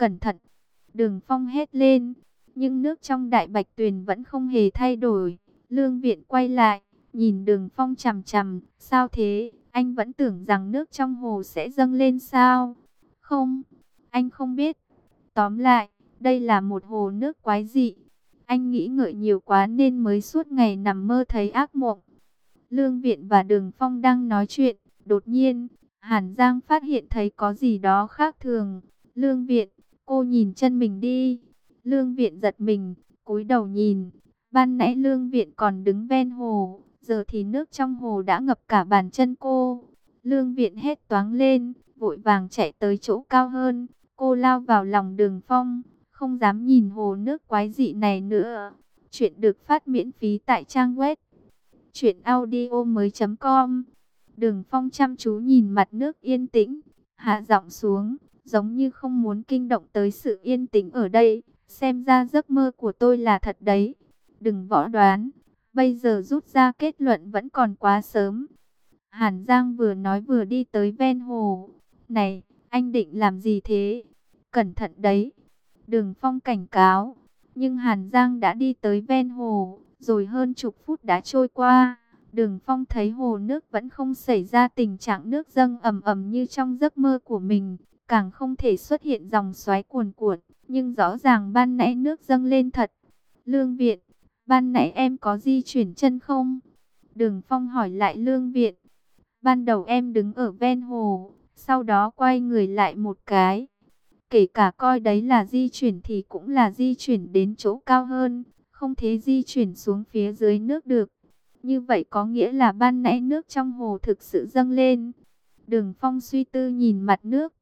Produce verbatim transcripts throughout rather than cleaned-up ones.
cẩn thận. Đường Phong hét lên, nhưng nước trong đại bạch tuyền vẫn không hề thay đổi. Lương Viện quay lại, nhìn Đường Phong chằm chằm, sao thế, anh vẫn tưởng rằng nước trong hồ sẽ dâng lên sao? Không, anh không biết. Tóm lại, đây là một hồ nước quái dị. Anh nghĩ ngợi nhiều quá nên mới suốt ngày nằm mơ thấy ác mộng. Lương Viện và Đường Phong đang nói chuyện, đột nhiên, Hàn Giang phát hiện thấy có gì đó khác thường. Lương Viện, cô nhìn chân mình đi. Lương Viện giật mình, cúi đầu nhìn. Ban nãy Lương Viện còn đứng ven hồ, giờ thì nước trong hồ đã ngập cả bàn chân cô. Lương Viện hét toáng lên, vội vàng chạy tới chỗ cao hơn. Cô lao vào lòng Đường Phong, không dám nhìn hồ nước quái dị này nữa. Chuyện được phát miễn phí tại trang web truyện audio mới chấm com. Đường Phong chăm chú nhìn mặt nước yên tĩnh, hạ giọng xuống, giống như không muốn kinh động tới sự yên tĩnh ở đây. Xem ra giấc mơ của tôi là thật đấy. Đừng võ đoán, bây giờ rút ra kết luận vẫn còn quá sớm. Hàn Giang vừa nói vừa đi tới ven hồ. Này, anh định làm gì thế? Cẩn thận đấy. Đường Phong cảnh cáo. Nhưng Hàn Giang đã đi tới ven hồ, rồi hơn chục phút đã trôi qua. Đường Phong thấy hồ nước vẫn không xảy ra tình trạng nước dâng ầm ầm như trong giấc mơ của mình. Càng không thể xuất hiện dòng xoáy cuồn cuộn. Nhưng rõ ràng ban nãy nước dâng lên thật. Lương Viện, ban nãy em có di chuyển chân không? Đường Phong hỏi lại Lương Viện. Ban đầu em đứng ở ven hồ, sau đó quay người lại một cái. Kể cả coi đấy là di chuyển thì cũng là di chuyển đến chỗ cao hơn, không thể di chuyển xuống phía dưới nước được. Như vậy có nghĩa là ban nãy nước trong hồ thực sự dâng lên. Đường Phong suy tư nhìn mặt nước.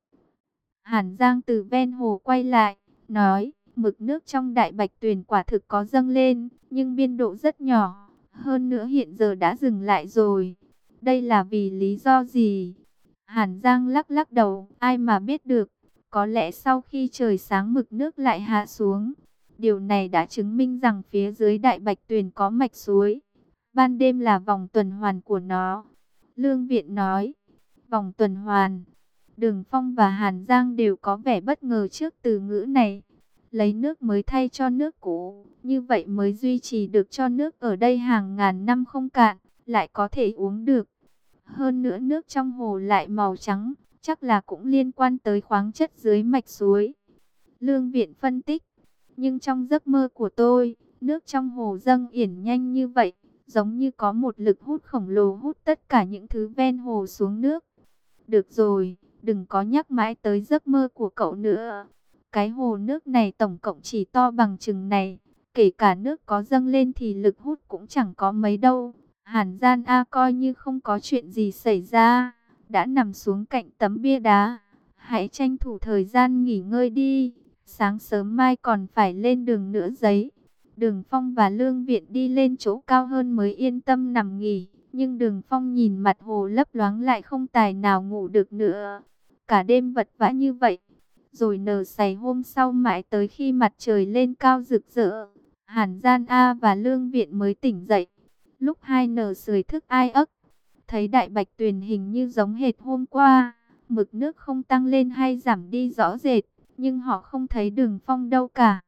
Hàn Giang từ ven hồ quay lại, nói, mực nước trong đại bạch tuyền quả thực có dâng lên, nhưng biên độ rất nhỏ, hơn nữa hiện giờ đã dừng lại rồi. Đây là vì lý do gì? Hàn Giang lắc lắc đầu, ai mà biết được. Có lẽ sau khi trời sáng mực nước lại hạ xuống. Điều này đã chứng minh rằng phía dưới đại bạch tuyền có mạch suối. Ban đêm là vòng tuần hoàn của nó. Lương Viện nói, vòng tuần hoàn. Đường Phong và Hàn Giang đều có vẻ bất ngờ trước từ ngữ này. Lấy nước mới thay cho nước cũ, như vậy mới duy trì được cho nước ở đây hàng ngàn năm không cạn, lại có thể uống được. Hơn nữa nước trong hồ lại màu trắng, chắc là cũng liên quan tới khoáng chất dưới mạch suối. Lương Viện phân tích, nhưng trong giấc mơ của tôi, nước trong hồ dâng yển nhanh như vậy, giống như có một lực hút khổng lồ hút tất cả những thứ ven hồ xuống nước. Được rồi, đừng có nhắc mãi tới giấc mơ của cậu nữa. Cái hồ nước này tổng cộng chỉ to bằng chừng này, kể cả nước có dâng lên thì lực hút cũng chẳng có mấy đâu. Hàn Gian A coi như không có chuyện gì xảy ra, đã nằm xuống cạnh tấm bia đá. Hãy tranh thủ thời gian nghỉ ngơi đi, sáng sớm mai còn phải lên đường nữa giấy. Đường Phong và Lương Viện đi lên chỗ cao hơn mới yên tâm nằm nghỉ. Nhưng Đường Phong nhìn mặt hồ lấp loáng lại không tài nào ngủ được nữa. Cả đêm vật vã như vậy. Rồi nở sày hôm sau mãi tới khi mặt trời lên cao rực rỡ, Hàn Gian A và Lương Viện mới tỉnh dậy. Lúc hai nở sưởi thức ai ấc, thấy đại bạch tuyền hình như giống hệt hôm qua. Mực nước không tăng lên hay giảm đi rõ rệt, nhưng họ không thấy Đường Phong đâu cả.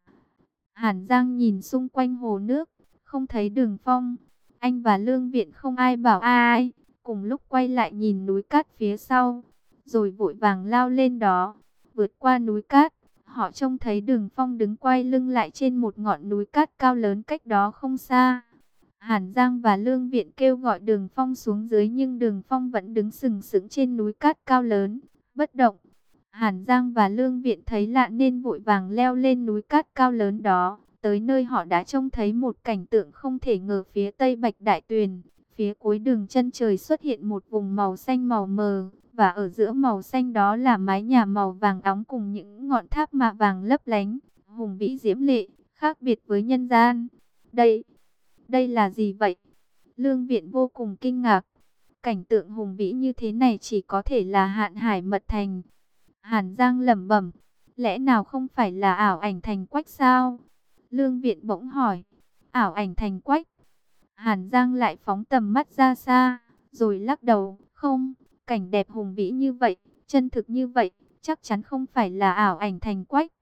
Hàn Giang nhìn xung quanh hồ nước, không thấy Đường Phong. Anh và Lương Viện không ai bảo ai, cùng lúc quay lại nhìn núi cát phía sau, rồi vội vàng lao lên đó. Vượt qua núi cát, họ trông thấy Đường Phong đứng quay lưng lại trên một ngọn núi cát cao lớn cách đó không xa. Hàn Giang và Lương Viện kêu gọi Đường Phong xuống dưới nhưng Đường Phong vẫn đứng sừng sững trên núi cát cao lớn, bất động. Hàn Giang và Lương Viện thấy lạ nên vội vàng leo lên núi cát cao lớn đó. Tới nơi họ đã trông thấy một cảnh tượng không thể ngờ phía tây Bạch Đại Tuyền. Phía cuối đường chân trời xuất hiện một vùng màu xanh màu mờ. Và ở giữa màu xanh đó là mái nhà màu vàng óng cùng những ngọn tháp mạ vàng lấp lánh. Hùng vĩ diễm lệ, khác biệt với nhân gian. Đây, đây là gì vậy? Lương Viện vô cùng kinh ngạc. Cảnh tượng hùng vĩ như thế này chỉ có thể là Hạn Hải Mật Thành. Hàn Giang lẩm bẩm, lẽ nào không phải là ảo ảnh thành quách sao? Lương Viện bỗng hỏi, ảo ảnh thành quách? Hàn Giang lại phóng tầm mắt ra xa, rồi lắc đầu, không, cảnh đẹp hùng vĩ như vậy, chân thực như vậy, chắc chắn không phải là ảo ảnh thành quách.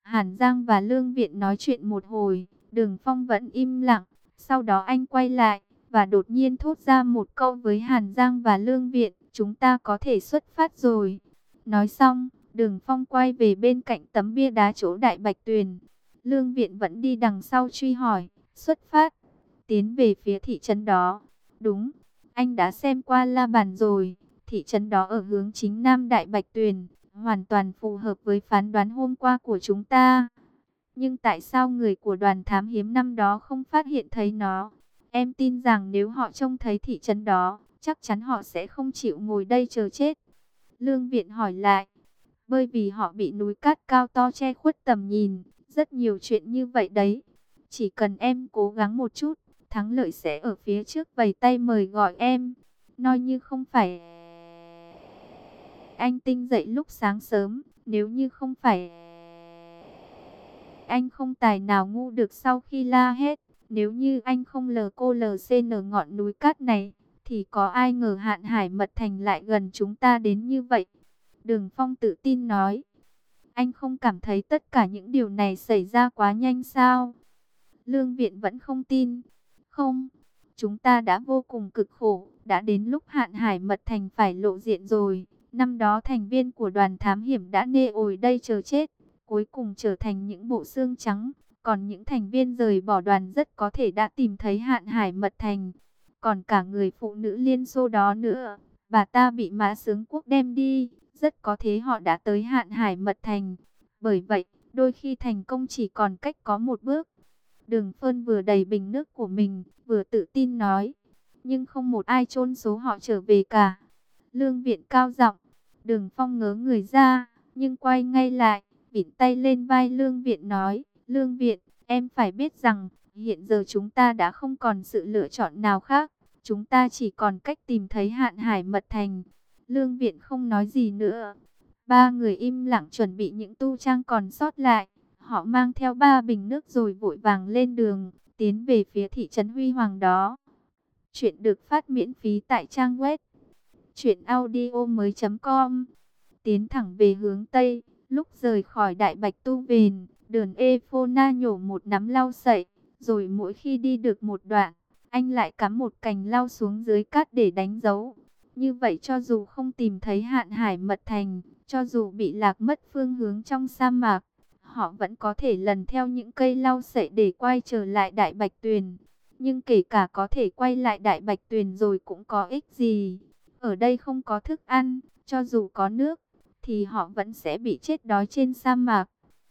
Hàn Giang và Lương Viện nói chuyện một hồi, Đường Phong vẫn im lặng. Sau đó anh quay lại và đột nhiên thốt ra một câu với Hàn Giang và Lương Viện: chúng ta có thể xuất phát rồi. Nói xong, Đường Phong quay về bên cạnh tấm bia đá chỗ Đại Bạch Tuyền. Lương Viện vẫn đi đằng sau truy hỏi: xuất phát, tiến về phía thị trấn đó? Đúng, anh đã xem qua la bàn rồi. Thị trấn đó ở hướng chính nam Đại Bạch Tuyền, hoàn toàn phù hợp với phán đoán hôm qua của chúng ta. Nhưng tại sao người của đoàn thám hiểm năm đó không phát hiện thấy nó? Em tin rằng nếu họ trông thấy thị trấn đó, chắc chắn họ sẽ không chịu ngồi đây chờ chết. Lương Viện hỏi lại: bởi vì họ bị núi cát cao to che khuất tầm nhìn, rất nhiều chuyện như vậy đấy. Chỉ cần em cố gắng một chút, thắng lợi sẽ ở phía trước vầy tay mời gọi em. Nói như không phải anh tinh dậy lúc sáng sớm, nếu như không phải anh không tài nào ngu được sau khi la hét. Nếu như anh không lờ cô lờ xê nờ ngọn núi cát này, thì có ai ngờ Hạn Hải Mật Thành lại gần chúng ta đến như vậy. Đường Phong tự tin nói. Anh không cảm thấy tất cả những điều này xảy ra quá nhanh sao? Lương Viện vẫn không tin. Không, chúng ta đã vô cùng cực khổ, đã đến lúc Hạn Hải Mật Thành phải lộ diện rồi. Năm đó thành viên của đoàn thám hiểm đã nê ồi đây chờ chết, cuối cùng trở thành những bộ xương trắng. Còn những thành viên rời bỏ đoàn rất có thể đã tìm thấy Hạn Hải Mật Thành. Còn cả người phụ nữ Liên Xô đó nữa, bà ta bị Mã Sướng Quốc đem đi, rất có thể họ đã tới Hạn Hải Mật Thành. Bởi vậy, đôi khi thành công chỉ còn cách có một bước. Đường Phơn vừa đầy bình nước của mình, vừa tự tin nói. Nhưng không một ai chôn số họ trở về cả. Lương Viện cao giọng. Đường Phong ngớ người ra, nhưng quay ngay lại, vịn tay lên vai Lương Viện nói: Lương Viện, em phải biết rằng, hiện giờ chúng ta đã không còn sự lựa chọn nào khác. Chúng ta chỉ còn cách tìm thấy Hạn Hải Mật Thành. Lương Viện không nói gì nữa. Ba người im lặng chuẩn bị những tu trang còn sót lại. Họ mang theo ba bình nước rồi vội vàng lên đường, tiến về phía thị trấn huy hoàng đó. Chuyện được phát miễn phí tại trang web truyện audio mới chấm com. Tiến thẳng về hướng Tây, lúc rời khỏi Đại Bạch Tu Vền, Đường Ephona nhổ một nắm lau sậy, rồi mỗi khi đi được một đoạn, anh lại cắm một cành lau xuống dưới cát để đánh dấu. Như vậy cho dù không tìm thấy Hạn Hải Mật Thành, cho dù bị lạc mất phương hướng trong sa mạc, họ vẫn có thể lần theo những cây lau sậy để quay trở lại Đại Bạch Tuyền. Nhưng kể cả có thể quay lại Đại Bạch Tuyền rồi cũng có ích gì? Ở đây không có thức ăn, cho dù có nước, thì họ vẫn sẽ bị chết đói trên sa mạc.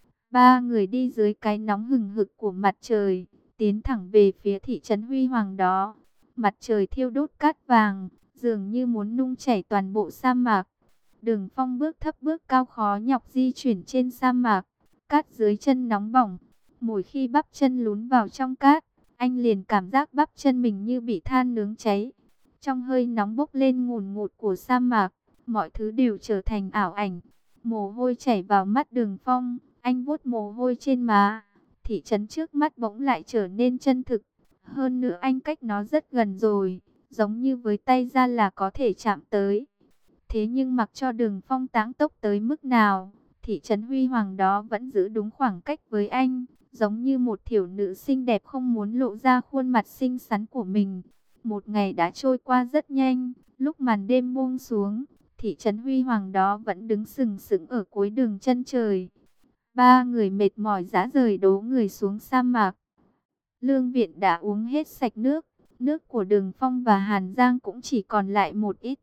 Ba người đi dưới cái nóng hừng hực của mặt trời, tiến thẳng về phía thị trấn huy hoàng đó. Mặt trời thiêu đốt cát vàng, dường như muốn nung chảy toàn bộ sa mạc. Đường Phong bước thấp bước cao khó nhọc di chuyển trên sa mạc. Cát dưới chân nóng bỏng. Mỗi khi bắp chân lún vào trong cát, anh liền cảm giác bắp chân mình như bị than nướng cháy. Trong hơi nóng bốc lên ngùn ngụt của sa mạc, mọi thứ đều trở thành ảo ảnh. Mồ hôi chảy vào mắt Đường Phong, anh vuốt mồ hôi trên má. Thị trấn trước mắt bỗng lại trở nên chân thực. Hơn nữa anh cách nó rất gần rồi, giống như với tay ra là có thể chạm tới. Thế nhưng mặc cho Đường Phong táng tốc tới mức nào, thị trấn huy hoàng đó vẫn giữ đúng khoảng cách với anh, giống như một thiểu nữ xinh đẹp không muốn lộ ra khuôn mặt xinh xắn của mình. Một ngày đã trôi qua rất nhanh, lúc màn đêm buông xuống, thị trấn huy hoàng đó vẫn đứng sừng sững ở cuối đường chân trời. Ba người mệt mỏi rã rời đố người xuống sa mạc. Lương Viện đã uống hết sạch nước, nước của Đường Phong và Hàn Giang cũng chỉ còn lại một ít.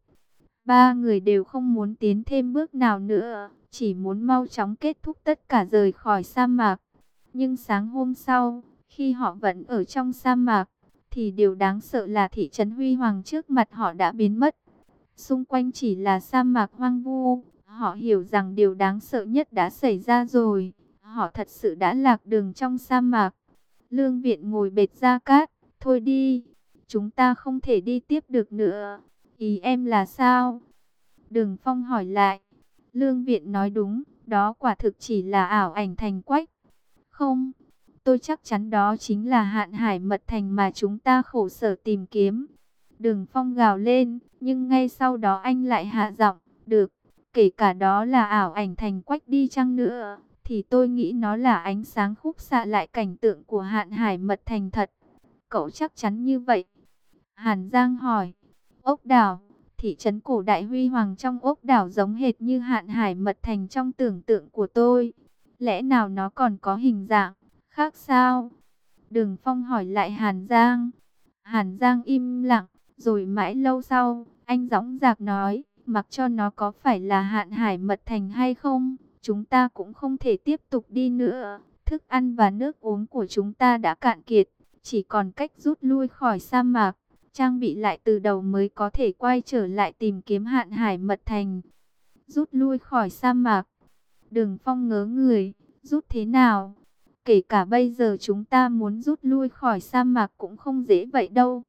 Ba người đều không muốn tiến thêm bước nào nữa, chỉ muốn mau chóng kết thúc tất cả rời khỏi sa mạc. Nhưng sáng hôm sau, khi họ vẫn ở trong sa mạc, thì điều đáng sợ là thị trấn huy hoàng trước mặt họ đã biến mất. Xung quanh chỉ là sa mạc hoang vu. Họ hiểu rằng điều đáng sợ nhất đã xảy ra rồi. Họ thật sự đã lạc đường trong sa mạc. Lương Viện ngồi bệt ra cát. Thôi đi, chúng ta không thể đi tiếp được nữa. Ý em là sao? Đường Phong hỏi lại. Lương Viện nói đúng, đó quả thực chỉ là ảo ảnh thành quách. Không, tôi chắc chắn đó chính là Hạn Hải Mật Thành mà chúng ta khổ sở tìm kiếm. Đường Phong gào lên, nhưng ngay sau đó anh lại hạ giọng. Được, kể cả đó là ảo ảnh thành quách đi chăng nữa, thì tôi nghĩ nó là ánh sáng khúc xạ lại cảnh tượng của Hạn Hải Mật Thành thật. Cậu chắc chắn như vậy? Hàn Giang hỏi. Ốc đảo, thị trấn cổ đại huy hoàng trong ốc đảo giống hệt như Hạn Hải Mật Thành trong tưởng tượng của tôi. Lẽ nào nó còn có hình dạng khác sao? Đường Phong hỏi lại Hàn Giang. Hàn Giang im lặng, rồi mãi lâu sau, anh dõng dạc nói, mặc cho nó có phải là Hạn Hải Mật Thành hay không, chúng ta cũng không thể tiếp tục đi nữa. Thức ăn và nước uống của chúng ta đã cạn kiệt, chỉ còn cách rút lui khỏi sa mạc, trang bị lại từ đầu mới có thể quay trở lại tìm kiếm Hạn Hải Mật Thành. Rút lui khỏi sa mạc? Đường Phong ngớ người, rút thế nào? Kể cả bây giờ chúng ta muốn rút lui khỏi sa mạc cũng không dễ vậy đâu.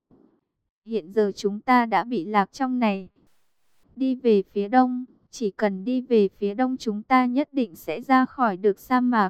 Hiện giờ chúng ta đã bị lạc trong này. Đi về phía đông, chỉ cần đi về phía đông chúng ta nhất định sẽ ra khỏi được sa mạc.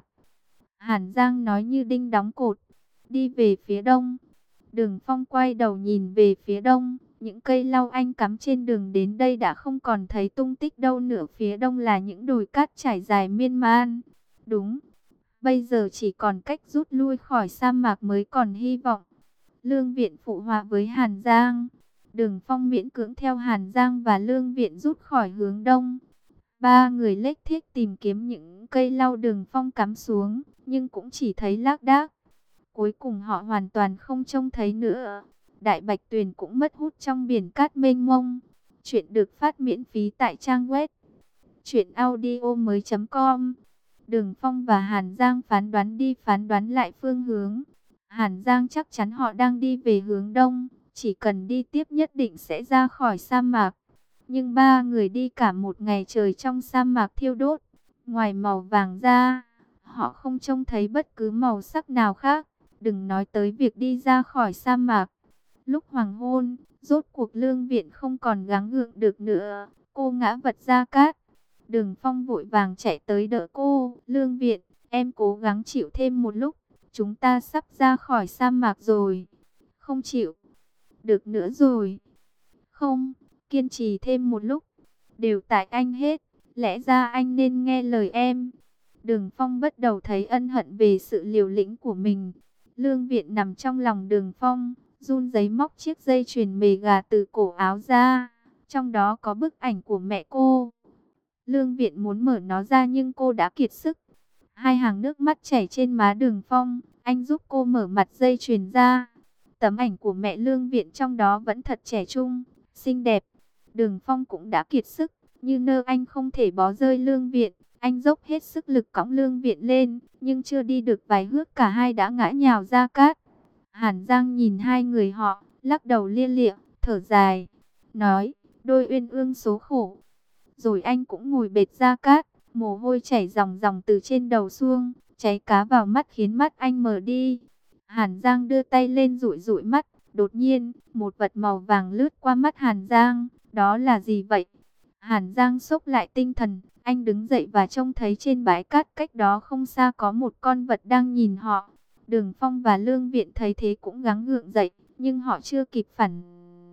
Hàn Giang nói như đinh đóng cột. Đi về phía đông. Đường Phong quay đầu nhìn về phía đông. Những cây lau anh cắm trên đường đến đây đã không còn thấy tung tích đâu nữa. Phía đông là những đồi cát trải dài miên man. Đúng. Bây giờ chỉ còn cách rút lui khỏi sa mạc mới còn hy vọng. Lương Viện phụ họa với Hàn Giang. Đường Phong miễn cưỡng theo Hàn Giang và Lương Viện rút khỏi hướng đông. Ba người lếch thếch tìm kiếm những cây lau Đường Phong cắm xuống, nhưng cũng chỉ thấy lác đác. Cuối cùng họ hoàn toàn không trông thấy nữa. Đại Bạch Tuyền cũng mất hút trong biển cát mênh mông. Chuyện được phát miễn phí tại trang web truyện audio mới chấm com. Đường Phong và Hàn Giang phán đoán đi phán đoán lại phương hướng. Hàn Giang chắc chắn họ đang đi về hướng đông, chỉ cần đi tiếp nhất định sẽ ra khỏi sa mạc. Nhưng ba người đi cả một ngày trời trong sa mạc thiêu đốt, ngoài màu vàng ra, họ không trông thấy bất cứ màu sắc nào khác, đừng nói tới việc đi ra khỏi sa mạc. Lúc hoàng hôn, rốt cuộc Lương Viện không còn gắng gượng được nữa, cô ngã vật ra cát. Đường Phong vội vàng chạy tới đỡ cô. Lương Viện, em cố gắng chịu thêm một lúc, chúng ta sắp ra khỏi sa mạc rồi. Không chịu được nữa rồi. Không, kiên trì thêm một lúc. Đều tại anh hết, lẽ ra anh nên nghe lời em. Đường Phong bắt đầu thấy ân hận về sự liều lĩnh của mình. Lương Viện nằm trong lòng Đường Phong, run rẩy móc chiếc dây chuyền mề gà từ cổ áo ra, trong đó có bức ảnh của mẹ cô. Lương Viện muốn mở nó ra nhưng cô đã kiệt sức. Hai hàng nước mắt chảy trên má Đường Phong, anh giúp cô mở mặt dây chuyền ra. Tấm ảnh của mẹ Lương Viện trong đó vẫn thật trẻ trung, xinh đẹp. Đường Phong cũng đã kiệt sức, như nơ anh không thể bó rơi Lương Viện. Anh dốc hết sức lực cõng Lương Viện lên, nhưng chưa đi được vài bước cả hai đã ngã nhào ra cát. Hàn Giang nhìn hai người họ, lắc đầu lia lịa, thở dài, nói, đôi uyên ương số khổ. Rồi anh cũng ngồi bệt ra cát, mồ hôi chảy ròng ròng từ trên đầu xuống, cháy cá vào mắt khiến mắt anh mờ đi. Hàn Giang đưa tay lên dụi dụi mắt, đột nhiên, một vật màu vàng lướt qua mắt Hàn Giang, đó là gì vậy? Hàn Giang xốc lại tinh thần, anh đứng dậy và trông thấy trên bãi cát cách đó không xa có một con vật đang nhìn họ. Đường Phong và Lương Viện thấy thế cũng gắng gượng dậy, nhưng họ chưa kịp phản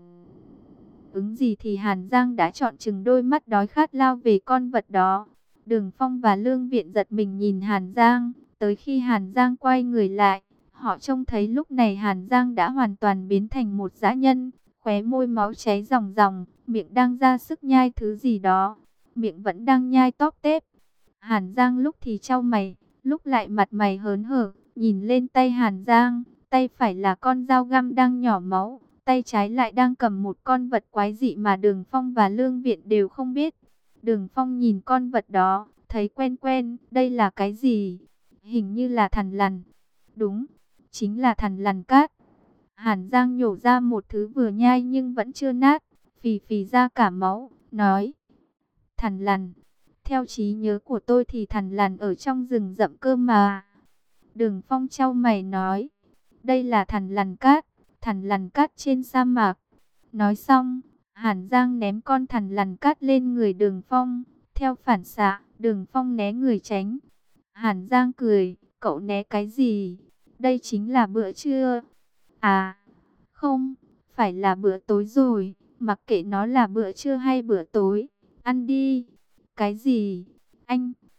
ứng gì thì Hàn Giang đã trọn trừng đôi mắt đói khát lao về con vật đó. Đường Phong và Lương Viện giật mình nhìn Hàn Giang, tới khi Hàn Giang quay người lại, họ trông thấy lúc này Hàn Giang đã hoàn toàn biến thành một dã nhân, khóe môi máu cháy ròng ròng, miệng đang ra sức nhai thứ gì đó, miệng vẫn đang nhai tóp tép. Hàn Giang lúc thì chau mày, lúc lại mặt mày hớn hở, nhìn lên tay Hàn Giang, tay phải là con dao găm đang nhỏ máu, tay trái lại đang cầm một con vật quái dị mà Đường Phong và Lương Viện đều không biết. Đường Phong nhìn con vật đó, thấy quen quen, đây là cái gì? Hình như là thằn lằn. Đúng, chính là thằn lằn cát. Hàn Giang nhổ ra một thứ vừa nhai nhưng vẫn chưa nát, phì phì ra cả máu, nói, thằn lằn. Theo trí nhớ của tôi thì thằn lằn ở trong rừng rậm cơ mà. Đường Phong chau mày nói, đây là thằn lằn cát, thằn lằn cát trên sa mạc. Nói xong, Hàn Giang ném con thằn lằn cát lên người Đường Phong. Theo phản xạ, Đường Phong né người tránh. Hàn Giang cười, cậu né cái gì? Đây chính là bữa trưa. À, không, phải là bữa tối rồi. Mặc kệ nó là bữa trưa hay bữa tối, ăn đi. Cái gì? Anh,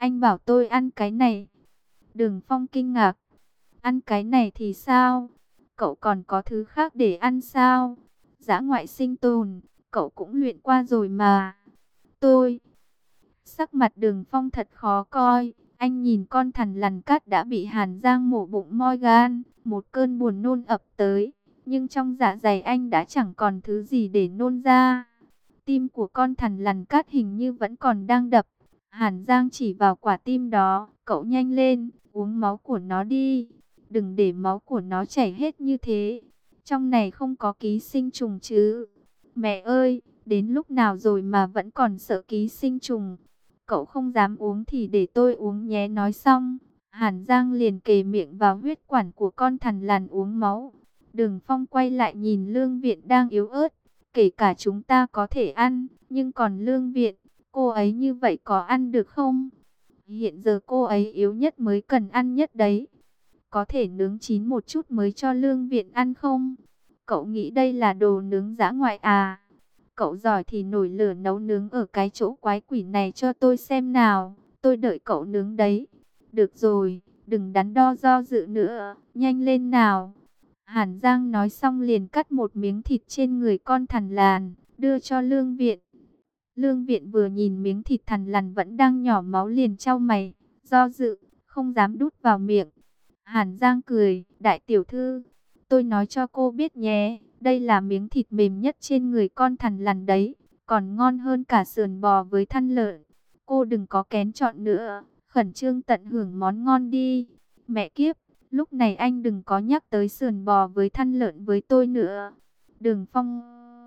Anh bảo tôi ăn cái này. Đường Phong kinh ngạc. Ăn cái này thì sao? Cậu còn có thứ khác để ăn sao? Dã ngoại sinh tồn, cậu cũng luyện qua rồi mà. Tôi... Sắc mặt Đường Phong thật khó coi. Anh nhìn con thằn lằn cát đã bị Hàn Giang mổ bụng moi gan. Một cơn buồn nôn ập tới. Nhưng trong dạ dày anh đã chẳng còn thứ gì để nôn ra. Tim của con thằn lằn cát hình như vẫn còn đang đập. Hàn Giang chỉ vào quả tim đó. Cậu nhanh lên, uống máu của nó đi. Đừng để máu của nó chảy hết như thế. Trong này không có ký sinh trùng chứ. Mẹ ơi, đến lúc nào rồi mà vẫn còn sợ ký sinh trùng. Cậu không dám uống thì để tôi uống nhé. Nói xong, Hàn Giang liền kề miệng vào huyết quản của con thằn lằn uống máu. Đường Phong quay lại nhìn Lương Viện đang yếu ớt. Kể cả chúng ta có thể ăn, nhưng còn Lương Viện, cô ấy như vậy có ăn được không? Hiện giờ cô ấy yếu nhất mới cần ăn nhất đấy. Có thể nướng chín một chút mới cho Lương Viện ăn không? Cậu nghĩ đây là đồ nướng dã ngoại à? Cậu giỏi thì nổi lửa nấu nướng ở cái chỗ quái quỷ này cho tôi xem nào. Tôi đợi cậu nướng đấy. Được rồi, đừng đắn đo do dự nữa. Nhanh lên nào. Hàn Giang nói xong liền cắt một miếng thịt trên người con thằn lằn, đưa cho Lương Viện. Lương Viện vừa nhìn miếng thịt thằn lằn vẫn đang nhỏ máu liền chau mày, do dự, không dám đút vào miệng. Hàn Giang cười, đại tiểu thư, tôi nói cho cô biết nhé, đây là miếng thịt mềm nhất trên người con thằn lằn đấy, còn ngon hơn cả sườn bò với thăn lợn. Cô đừng có kén chọn nữa, khẩn trương tận hưởng món ngon đi. Mẹ kiếp, lúc này anh đừng có nhắc tới sườn bò với thăn lợn với tôi nữa. Đường Phong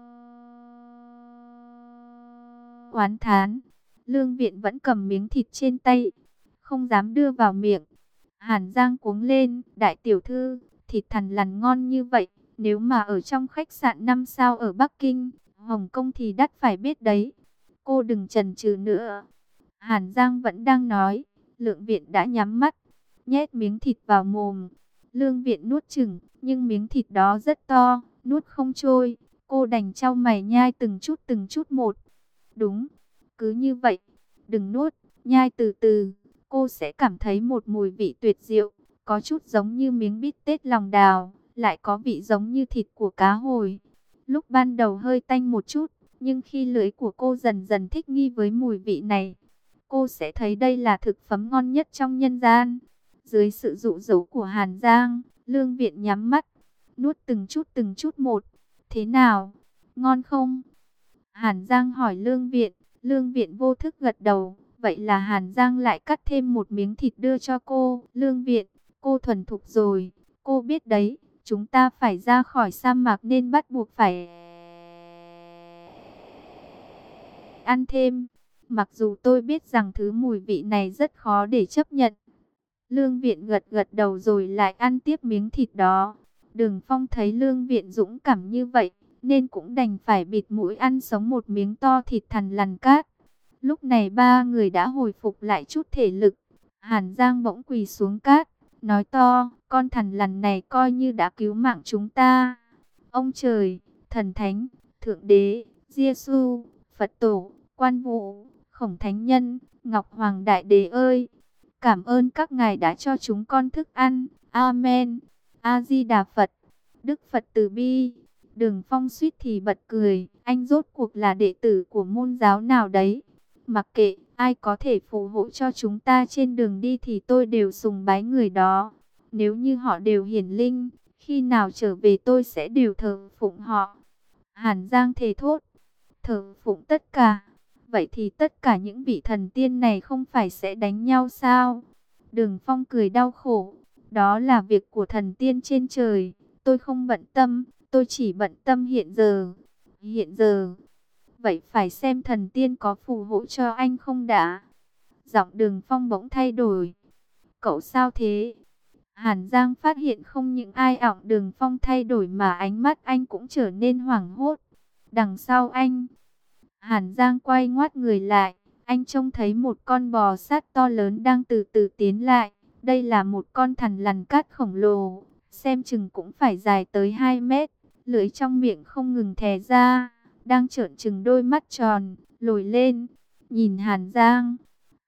oán thán. Lương Viện vẫn cầm miếng thịt trên tay, không dám đưa vào miệng. Hàn Giang cuống lên, đại tiểu thư, thịt thằn lằn ngon như vậy, nếu mà ở trong khách sạn năm sao ở Bắc Kinh, Hồng Kông thì đắt phải biết đấy. Cô đừng chần chừ nữa. Hàn Giang vẫn đang nói, Lương Viện đã nhắm mắt, nhét miếng thịt vào mồm. Lương Viện nuốt chừng, nhưng miếng thịt đó rất to, nuốt không trôi. Cô đành chau mày nhai từng chút từng chút một. Đúng, cứ như vậy, đừng nuốt, nhai từ từ, cô sẽ cảm thấy một mùi vị tuyệt diệu, có chút giống như miếng bít tết lòng đào, lại có vị giống như thịt của cá hồi. Lúc ban đầu hơi tanh một chút, nhưng khi lưỡi của cô dần dần thích nghi với mùi vị này, cô sẽ thấy đây là thực phẩm ngon nhất trong nhân gian. Dưới sự dụ dỗ của Hàn Giang, Lương Viện nhắm mắt, nuốt từng chút từng chút một. Thế nào? Ngon không? Hàn Giang hỏi Lương Viện. Lương Viện vô thức gật đầu. Vậy là Hàn Giang lại cắt thêm một miếng thịt đưa cho cô. Lương Viện, cô thuần thục rồi. Cô biết đấy, chúng ta phải ra khỏi sa mạc nên bắt buộc phải ăn thêm. Mặc dù tôi biết rằng thứ mùi vị này rất khó để chấp nhận. Lương Viện gật gật đầu rồi lại ăn tiếp miếng thịt đó. Đường Phong thấy Lương Viện dũng cảm như vậy, nên cũng đành phải bịt mũi ăn sống một miếng to thịt thằn lằn cát. Lúc này ba người đã hồi phục lại chút thể lực. Hàn Giang bỗng quỳ xuống cát, nói to, con thằn lằn này coi như đã cứu mạng chúng ta. Ông trời, thần thánh, thượng đế, Giê-xu, Phật tổ, Quan Vũ, Khổng Thánh Nhân, Ngọc Hoàng Đại Đế ơi! Cảm ơn các ngài đã cho chúng con thức ăn. Amen. A-di-đà Phật. Đức Phật từ bi. Đường Phong suýt thì bật cười. Anh rốt cuộc là đệ tử của môn giáo nào đấy? Mặc kệ, ai có thể phù hộ cho chúng ta trên đường đi thì tôi đều sùng bái người đó. Nếu như họ đều hiển linh, khi nào trở về tôi sẽ đều thờ phụng họ. Hàn Giang thề thốt. Thờ phụng tất cả. Vậy thì tất cả những vị thần tiên này không phải sẽ đánh nhau sao? Đường Phong cười đau khổ. Đó là việc của thần tiên trên trời. Tôi không bận tâm, tôi chỉ bận tâm hiện giờ. Hiện giờ, vậy phải xem thần tiên có phù hộ cho anh không đã? Giọng Đường Phong bỗng thay đổi. Cậu sao thế? Hàn Giang phát hiện không những ai ọng Đường Phong thay đổi mà ánh mắt anh cũng trở nên hoảng hốt. Đằng sau anh, Hàn Giang quay ngoắt người lại, anh trông thấy một con bò sát to lớn đang từ từ tiến lại. Đây là một con thằn lằn cát khổng lồ, xem chừng cũng phải dài tới hai mét, lưỡi trong miệng không ngừng thè ra, đang trợn trừng đôi mắt tròn, lồi lên, nhìn Hàn Giang.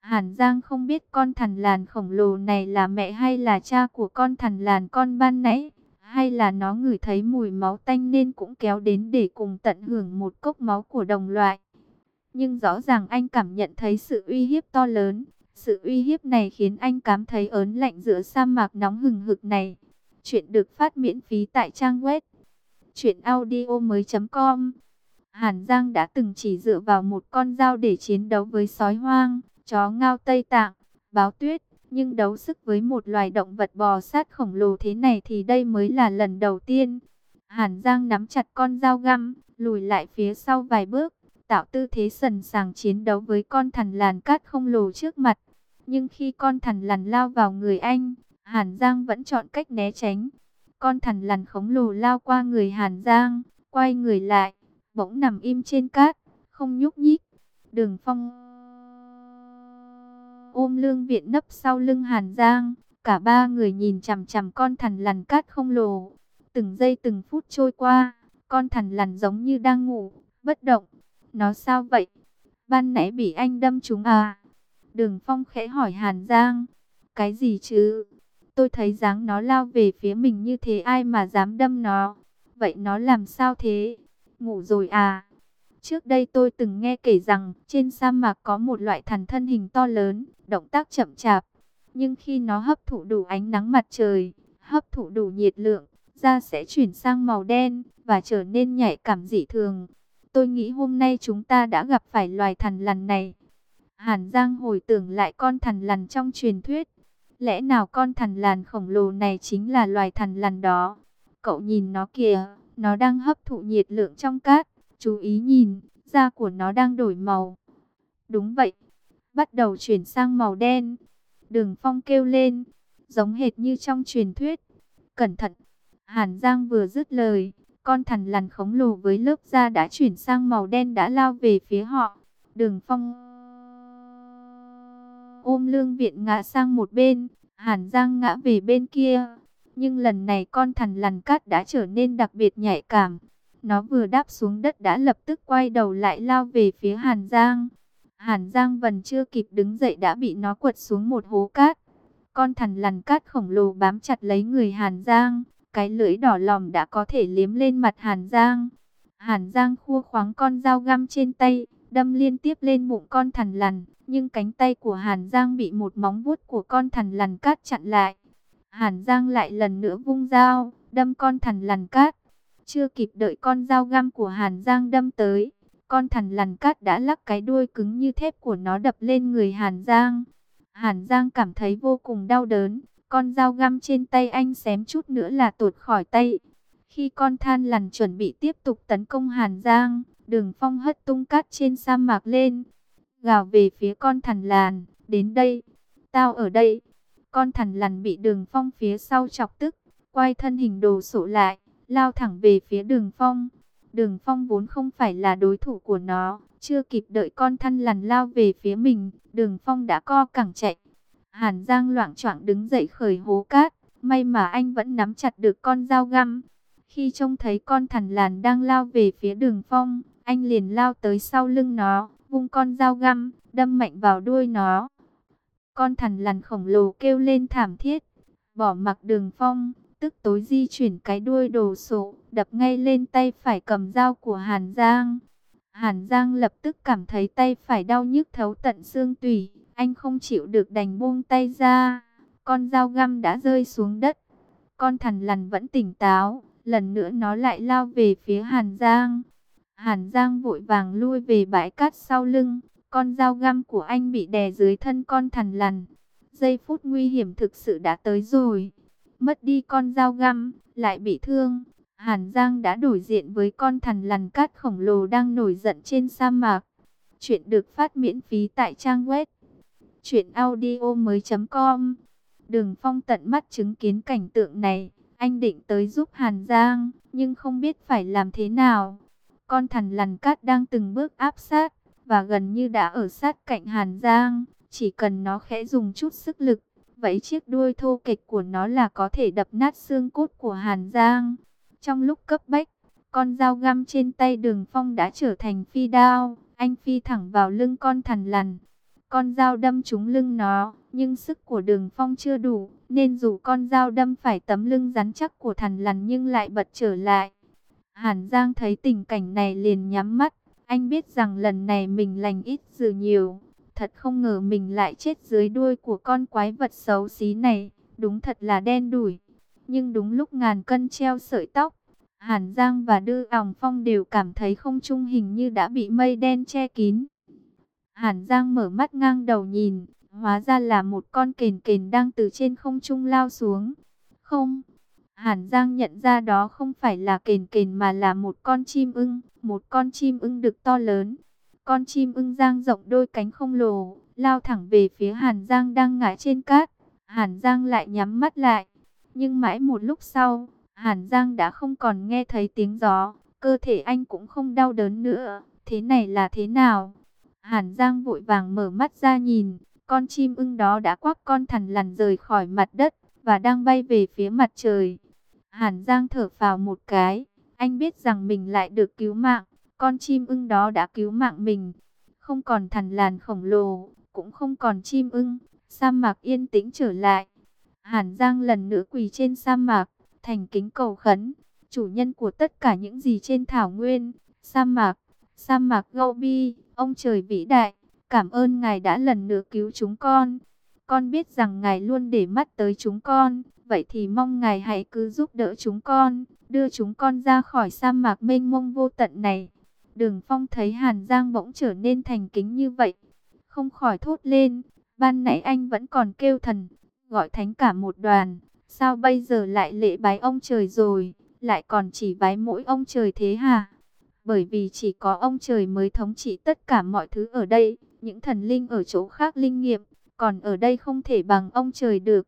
Hàn Giang không biết con thằn lằn khổng lồ này là mẹ hay là cha của con thằn lằn con ban nãy, hay là nó ngửi thấy mùi máu tanh nên cũng kéo đến để cùng tận hưởng một cốc máu của đồng loại. Nhưng rõ ràng anh cảm nhận thấy sự uy hiếp to lớn. Sự uy hiếp này khiến anh cảm thấy ớn lạnh giữa sa mạc nóng hừng hực này. Chuyện được phát miễn phí tại trang web truyện audio mới chấm com. Hàn Giang đã từng chỉ dựa vào một con dao để chiến đấu với sói hoang, chó ngao Tây Tạng, báo tuyết. Nhưng đấu sức với một loài động vật bò sát khổng lồ thế này thì đây mới là lần đầu tiên. Hàn Giang nắm chặt con dao găm, lùi lại phía sau vài bước, tạo tư thế sẵn sàng chiến đấu với con thằn lằn cát khổng lồ trước mặt. Nhưng khi con thằn lằn lao vào người anh, Hàn Giang vẫn chọn cách né tránh. Con thằn lằn khổng lồ lao qua người Hàn Giang, quay người lại, bỗng nằm im trên cát, không nhúc nhích. Đường Phong ôm Lương Viện nấp sau lưng Hàn Giang, cả ba người nhìn chằm chằm con thằn lằn cát khổng lồ. Từng giây từng phút trôi qua, con thằn lằn giống như đang ngủ, bất động. Nó sao vậy? Ban nãy bị anh đâm trúng à? Đường Phong khẽ hỏi Hàn Giang. Cái gì chứ? Tôi thấy dáng nó lao về phía mình như thế, ai mà dám đâm nó? Vậy nó làm sao thế? Ngủ rồi à? Trước đây tôi từng nghe kể rằng trên sa mạc có một loại thằn thân hình to lớn, động tác chậm chạp. Nhưng khi nó hấp thụ đủ ánh nắng mặt trời, hấp thụ đủ nhiệt lượng, da sẽ chuyển sang màu đen và trở nên nhạy cảm dị thường. Tôi nghĩ hôm nay chúng ta đã gặp phải loài thằn lằn này. Hàn Giang hồi tưởng lại con thằn lằn trong truyền thuyết. Lẽ nào con thằn lằn khổng lồ này chính là loài thằn lằn đó? Cậu nhìn nó kìa, nó đang hấp thụ nhiệt lượng trong cát. Chú ý nhìn, da của nó đang đổi màu. Đúng vậy, bắt đầu chuyển sang màu đen. Đường Phong kêu lên, giống hệt như trong truyền thuyết. Cẩn thận! Hàn Giang vừa dứt lời, con thằn lằn khổng lồ với lớp da đã chuyển sang màu đen đã lao về phía họ. Đường Phong ôm Lương Viện ngã sang một bên, Hàn Giang ngã về bên kia. Nhưng lần này con thằn lằn cát đã trở nên đặc biệt nhạy cảm. Nó vừa đáp xuống đất đã lập tức quay đầu lại lao về phía Hàn Giang. Hàn Giang vẫn chưa kịp đứng dậy đã bị nó quật xuống một hố cát. Con thằn lằn cát khổng lồ bám chặt lấy người Hàn Giang. Cái lưỡi đỏ lòm đã có thể liếm lên mặt Hàn Giang. Hàn Giang khua khoáng con dao găm trên tay, đâm liên tiếp lên bụng con thằn lằn. Nhưng cánh tay của Hàn Giang bị một móng vuốt của con thằn lằn cát chặn lại. Hàn Giang lại lần nữa vung dao, đâm con thằn lằn cát. Chưa kịp đợi con dao găm của Hàn Giang đâm tới, con thằn lằn cát đã lắc cái đuôi cứng như thép của nó đập lên người Hàn Giang. Hàn Giang cảm thấy vô cùng đau đớn, con dao găm trên tay anh xém chút nữa là tuột khỏi tay. Khi con than lằn chuẩn bị tiếp tục tấn công Hàn Giang, Đường Phong hất tung cát trên sa mạc lên, gào về phía con thằn lằn, đến đây, tao ở đây. Con thằn lằn bị Đường Phong phía sau chọc tức, quay thân hình đồ sộ lại, lao thẳng về phía Đường Phong. Đường Phong vốn không phải là đối thủ của nó, chưa kịp đợi con thằn lằn lao về phía mình, Đường Phong đã co cẳng chạy. Hàn Giang loạng choạng đứng dậy khởi hố cát, may mà anh vẫn nắm chặt được con dao găm. Khi trông thấy con thằn lằn đang lao về phía Đường Phong, anh liền lao tới sau lưng nó, vung con dao găm, đâm mạnh vào đuôi nó. Con thằn lằn khổng lồ kêu lên thảm thiết, bỏ mặc Đường Phong, tức tối di chuyển cái đuôi đồ sộ, đập ngay lên tay phải cầm dao của Hàn Giang. Hàn Giang lập tức cảm thấy tay phải đau nhức thấu tận xương tủy, anh không chịu được đành buông tay ra, con dao găm đã rơi xuống đất. Con thằn lằn vẫn tỉnh táo, lần nữa nó lại lao về phía Hàn Giang. Hàn Giang vội vàng lui về bãi cát sau lưng, con dao găm của anh bị đè dưới thân con thằn lằn. Giây phút nguy hiểm thực sự đã tới rồi. Mất đi con dao găm, lại bị thương. Hàn Giang đã đổi diện với con thằn lằn cát khổng lồ đang nổi giận trên sa mạc. Chuyện được phát miễn phí tại trang web truyện audio mới chấm com. Đường Phong tận mắt chứng kiến cảnh tượng này, anh định tới giúp Hàn Giang, nhưng không biết phải làm thế nào. Con thằn lằn cát đang từng bước áp sát, và gần như đã ở sát cạnh Hàn Giang. Chỉ cần nó khẽ dùng chút sức lực, vậy chiếc đuôi thô kệch của nó là có thể đập nát xương cốt của Hàn Giang. Trong lúc cấp bách, con dao găm trên tay Đường Phong đã trở thành phi đao. Anh phi thẳng vào lưng con thằn lằn. con dao đâm trúng lưng nó, nhưng sức của Đường Phong chưa đủ, nên dù con dao đâm phải tấm lưng rắn chắc của thằn lằn nhưng lại bật trở lại. Hàn Giang thấy tình cảnh này liền nhắm mắt, anh biết rằng lần này mình lành ít dữ nhiều, thật không ngờ mình lại chết dưới đuôi của con quái vật xấu xí này, đúng thật là đen đủi. Nhưng đúng lúc ngàn cân treo sợi tóc, Hàn Giang và Đư Òng Phong đều cảm thấy không trung hình như đã bị mây đen che kín. Hàn Giang mở mắt ngang đầu nhìn, hóa ra là một con kền kền đang từ trên không trung lao xuống. Không, Hàn Giang nhận ra đó không phải là kền kền mà là một con chim ưng, một con chim ưng đực to lớn. Con chim ưng dang rộng đôi cánh khổng lồ, lao thẳng về phía Hàn Giang đang ngã trên cát. Hàn Giang lại nhắm mắt lại, nhưng mãi một lúc sau, Hàn Giang đã không còn nghe thấy tiếng gió, cơ thể anh cũng không đau đớn nữa. Thế này là thế nào? Hàn Giang vội vàng mở mắt ra nhìn, con chim ưng đó đã quắc con thằn lằn rời khỏi mặt đất và đang bay về phía mặt trời. Hàn Giang thở phào một cái, anh biết rằng mình lại được cứu mạng, con chim ưng đó đã cứu mạng mình. Không còn thằn lằn khổng lồ, cũng không còn chim ưng, sa mạc yên tĩnh trở lại. Hàn Giang lần nữa quỳ trên sa mạc, thành kính cầu khấn, chủ nhân của tất cả những gì trên thảo nguyên, sa mạc, sa mạc Gobi, ông trời vĩ đại, cảm ơn ngài đã lần nữa cứu chúng con. Con biết rằng ngài luôn để mắt tới chúng con, vậy thì mong ngài hãy cứ giúp đỡ chúng con, đưa chúng con ra khỏi sa mạc mênh mông vô tận này. Đường Phong thấy Hàn Giang bỗng trở nên thành kính như vậy, không khỏi thốt lên, ban nãy anh vẫn còn kêu thần, gọi thánh cả một đoàn, sao bây giờ lại lễ bái ông trời rồi, lại còn chỉ bái mỗi ông trời thế hả? Bởi vì chỉ có ông trời mới thống trị tất cả mọi thứ ở đây, những thần linh ở chỗ khác linh nghiệm, còn ở đây không thể bằng ông trời được.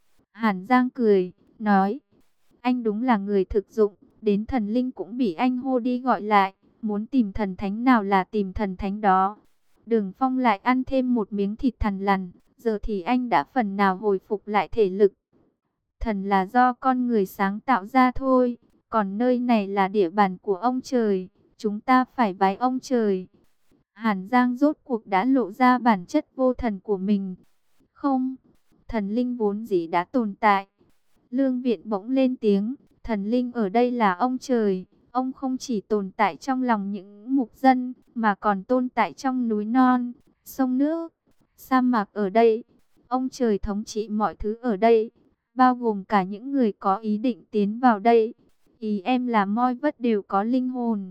Hàn Giang cười, nói, anh đúng là người thực dụng, đến thần linh cũng bị anh hô đi gọi lại, muốn tìm thần thánh nào là tìm thần thánh đó. Đường Phong lại ăn thêm một miếng thịt thằn lằn, giờ thì anh đã phần nào hồi phục lại thể lực. Thần là do con người sáng tạo ra thôi, còn nơi này là địa bàn của ông trời, chúng ta phải bái ông trời. Hàn Giang rốt cuộc đã lộ ra bản chất vô thần của mình. Không, thần linh vốn dĩ đã tồn tại. Lương Viện bỗng lên tiếng, thần linh ở đây là ông trời. Ông không chỉ tồn tại trong lòng những mục dân, mà còn tồn tại trong núi non, sông nước, sa mạc ở đây. Ông trời thống trị mọi thứ ở đây, bao gồm cả những người có ý định tiến vào đây. Ý em là moi vất đều có linh hồn.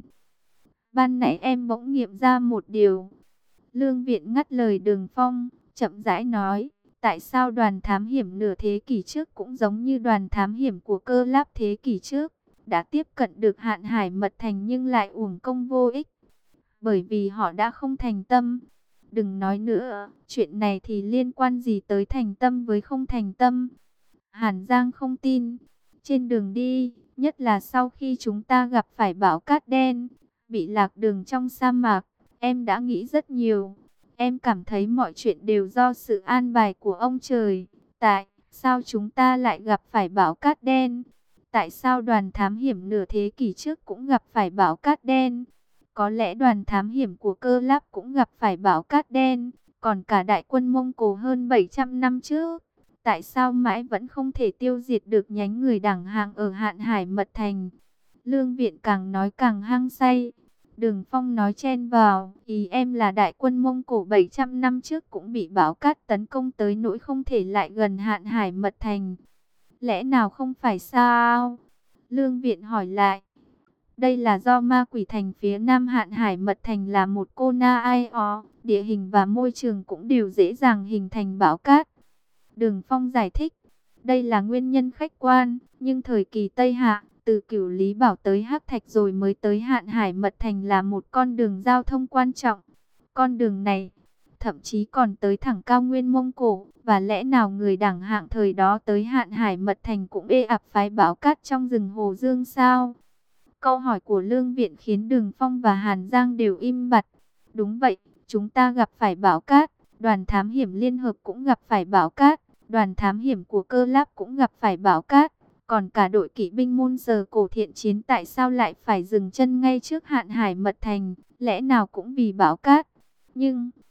Ban nãy em bỗng nghiệm ra một điều. Lương Viện ngắt lời Đường Phong, chậm rãi nói, tại sao đoàn thám hiểm nửa thế kỷ trước cũng giống như đoàn thám hiểm của Cơ Láp thế kỷ trước, đã tiếp cận được Hạn Hải Mật Thành nhưng lại uổng công vô ích? Bởi vì họ đã không thành tâm. Đừng nói nữa, chuyện này thì liên quan gì tới thành tâm với không thành tâm? Hàn Giang không tin. Trên đường đi, nhất là sau khi chúng ta gặp phải bão cát đen, bị lạc đường trong sa mạc, em đã nghĩ rất nhiều. Em cảm thấy mọi chuyện đều do sự an bài của ông trời. Tại sao chúng ta lại gặp phải bão cát đen? Tại sao đoàn thám hiểm nửa thế kỷ trước cũng gặp phải bão cát đen? Có lẽ đoàn thám hiểm của Cơ Láp cũng gặp phải bão cát đen, còn cả đại quân Mông Cổ hơn bảy trăm năm trước. Tại sao mãi vẫn không thể tiêu diệt được nhánh người đảng hàng ở Hạn Hải Mật Thành? Lương Viện càng nói càng hăng say. Đường Phong nói chen vào, ý em là đại quân Mông Cổ bảy trăm năm trước cũng bị bão cát tấn công tới nỗi không thể lại gần Hạn Hải Mật Thành. Lẽ nào không phải sao? Lương Viện hỏi lại. Đây là do ma quỷ thành phía nam Hạn Hải Mật Thành là một cô na ai ó, địa hình và môi trường cũng đều dễ dàng hình thành bão cát. Đường Phong giải thích, đây là nguyên nhân khách quan, nhưng thời kỳ Tây Hạ, từ Cửu Lý Bảo tới Hắc Thạch rồi mới tới Hạn Hải Mật Thành là một con đường giao thông quan trọng. Con đường này, thậm chí còn tới thẳng cao nguyên Mông Cổ, và lẽ nào người đảng hạng thời đó tới Hạn Hải Mật Thành cũng ê ập phái bão cát trong rừng Hồ Dương sao? Câu hỏi của Lương Viện khiến Đường Phong và Hàn Giang đều im bặt. Đúng vậy, chúng ta gặp phải bão cát, đoàn thám hiểm liên hợp cũng gặp phải bão cát, đoàn thám hiểm của Cơ Láp cũng gặp phải bão cát, còn cả đội kỵ binh môn giờ cổ thiện chiến tại sao lại phải dừng chân ngay trước Hạn Hải Mật Thành, lẽ nào cũng vì bão cát? Nhưng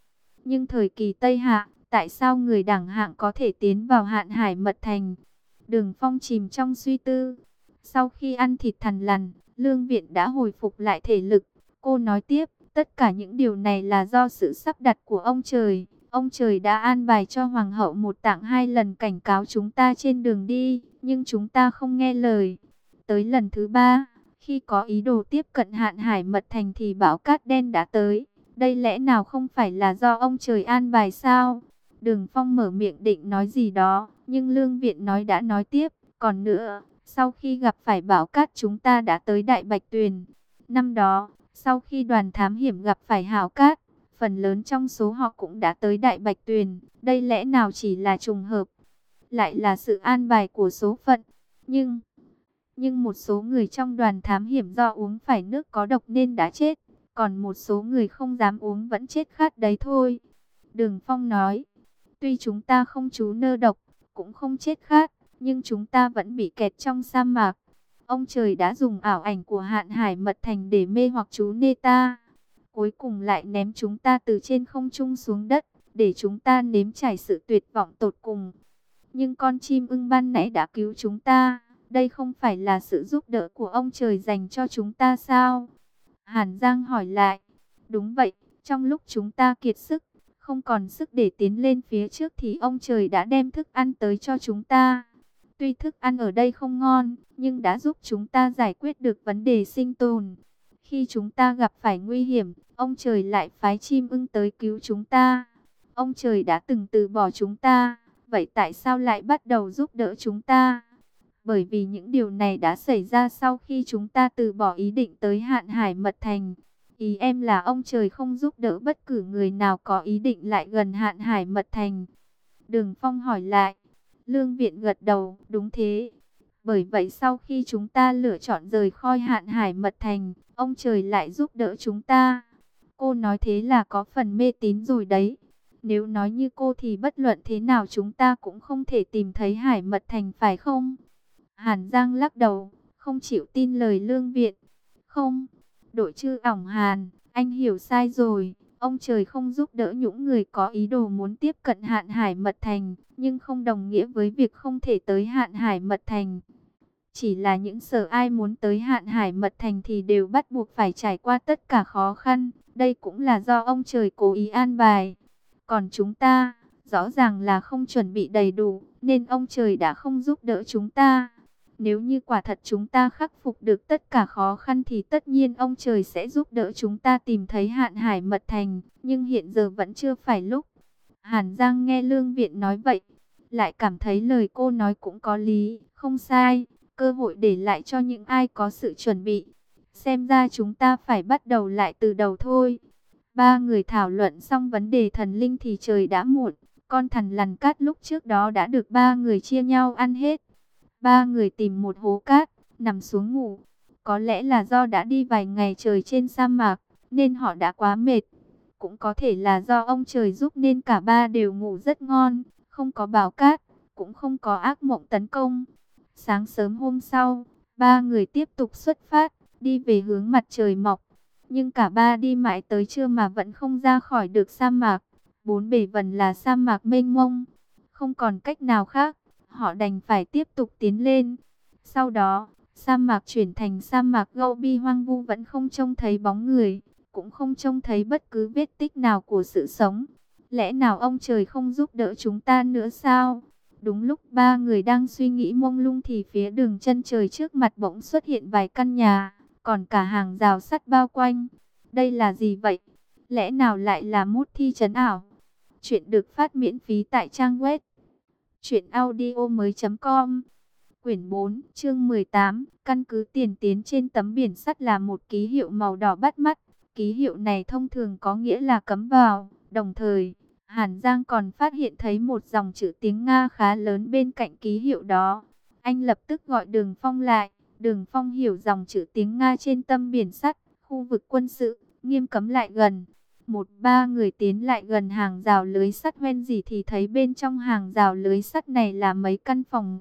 Nhưng thời kỳ Tây Hạ, tại sao người đẳng hạng có thể tiến vào Hạn Hải Mật Thành? Đường Phong chìm trong suy tư. Sau khi ăn thịt thằn lằn, Lương Viện đã hồi phục lại thể lực. Cô nói tiếp, tất cả những điều này là do sự sắp đặt của ông trời. Ông trời đã an bài cho Hoàng hậu một tạng hai lần cảnh cáo chúng ta trên đường đi, nhưng chúng ta không nghe lời. Tới lần thứ ba, khi có ý đồ tiếp cận Hạn Hải Mật Thành thì bão cát đen đã tới. Đây lẽ nào không phải là do ông trời an bài sao? Đường Phong mở miệng định nói gì đó, nhưng Lương Viện nói đã nói tiếp. Còn nữa, sau khi gặp phải bão cát chúng ta đã tới Đại Bạch Tuyền. Năm đó, sau khi đoàn thám hiểm gặp phải hào cát, phần lớn trong số họ cũng đã tới Đại Bạch Tuyền. Đây lẽ nào chỉ là trùng hợp, lại là sự an bài của số phận. Nhưng, nhưng một số người trong đoàn thám hiểm do uống phải nước có độc nên đã chết. Còn một số người không dám uống vẫn chết khát đấy thôi. Đường Phong nói, tuy chúng ta không trú nơ độc, cũng không chết khát, nhưng chúng ta vẫn bị kẹt trong sa mạc. Ông trời đã dùng ảo ảnh của Hạn Hải Mật Thành để mê hoặc chú nê ta. Cuối cùng lại ném chúng ta từ trên không trung xuống đất, để chúng ta nếm trải sự tuyệt vọng tột cùng. Nhưng con chim ưng ban nãy đã cứu chúng ta. Đây không phải là sự giúp đỡ của ông trời dành cho chúng ta sao? Hàn Giang hỏi lại. Đúng vậy, trong lúc chúng ta kiệt sức, không còn sức để tiến lên phía trước thì ông trời đã đem thức ăn tới cho chúng ta. Tuy thức ăn ở đây không ngon, nhưng đã giúp chúng ta giải quyết được vấn đề sinh tồn. Khi chúng ta gặp phải nguy hiểm, ông trời lại phái chim ưng tới cứu chúng ta. Ông trời đã từng từ bỏ chúng ta, vậy tại sao lại bắt đầu giúp đỡ chúng ta? Bởi vì những điều này đã xảy ra sau khi chúng ta từ bỏ ý định tới Hạn Hải Mật Thành. Ý em là ông trời không giúp đỡ bất cứ người nào có ý định lại gần Hạn Hải Mật Thành. Đường Phong hỏi lại. Lương Viện gật đầu, đúng thế. Bởi vậy sau khi chúng ta lựa chọn rời khỏi Hạn Hải Mật Thành, ông trời lại giúp đỡ chúng ta. Cô nói thế là có phần mê tín rồi đấy. Nếu nói như cô thì bất luận thế nào chúng ta cũng không thể tìm thấy Hải Mật Thành phải không? Hàn Giang lắc đầu, không chịu tin lời Lương Viện. Không, đội chư ỏng Hàn, anh hiểu sai rồi. Ông trời không giúp đỡ những người có ý đồ muốn tiếp cận Hạn Hải Mật Thành, nhưng không đồng nghĩa với việc không thể tới Hạn Hải Mật Thành. Chỉ là những sở ai muốn tới Hạn Hải Mật Thành thì đều bắt buộc phải trải qua tất cả khó khăn. Đây cũng là do ông trời cố ý an bài. Còn chúng ta, rõ ràng là không chuẩn bị đầy đủ, nên ông trời đã không giúp đỡ chúng ta. Nếu như quả thật chúng ta khắc phục được tất cả khó khăn thì tất nhiên ông trời sẽ giúp đỡ chúng ta tìm thấy Hạn Hải Mật Thành, nhưng hiện giờ vẫn chưa phải lúc. Hàn Giang nghe Lương Viện nói vậy, lại cảm thấy lời cô nói cũng có lý, không sai, cơ hội để lại cho những ai có sự chuẩn bị. Xem ra chúng ta phải bắt đầu lại từ đầu thôi. Ba người thảo luận xong vấn đề thần linh thì trời đã muộn, con thằn lằn cát lúc trước đó đã được ba người chia nhau ăn hết. Ba người tìm một hố cát, nằm xuống ngủ. Có lẽ là do đã đi vài ngày trời trên sa mạc, nên họ đã quá mệt. Cũng có thể là do ông trời giúp nên cả ba đều ngủ rất ngon, không có bão cát, cũng không có ác mộng tấn công. Sáng sớm hôm sau, ba người tiếp tục xuất phát, đi về hướng mặt trời mọc. Nhưng cả ba đi mãi tới trưa mà vẫn không ra khỏi được sa mạc. Bốn bề vần là sa mạc mênh mông, không còn cách nào khác. Họ đành phải tiếp tục tiến lên. Sau đó, sa mạc chuyển thành sa mạc Gobi hoang vu, vẫn không trông thấy bóng người, cũng không trông thấy bất cứ vết tích nào của sự sống. Lẽ nào ông trời không giúp đỡ chúng ta nữa sao? Đúng lúc ba người đang suy nghĩ mông lung thì phía đường chân trời trước mặt bỗng xuất hiện vài căn nhà, còn cả hàng rào sắt bao quanh. Đây là gì vậy? Lẽ nào lại là mút thi trấn ảo? Chuyện được phát miễn phí tại trang web truyện audio mới chấm com. Quyển bốn, chương mười tám, căn cứ tiền tiến trên tấm biển sắt là một ký hiệu màu đỏ bắt mắt. Ký hiệu này thông thường có nghĩa là cấm vào. Đồng thời, Hàn Giang còn phát hiện thấy một dòng chữ tiếng Nga khá lớn bên cạnh ký hiệu đó. Anh lập tức gọi Đường Phong lại. Đường Phong hiểu dòng chữ tiếng Nga trên tấm biển sắt, khu vực quân sự, nghiêm cấm lại gần. Một ba người tiến lại gần hàng rào lưới sắt hoen gì thì thấy bên trong hàng rào lưới sắt này là mấy căn phòng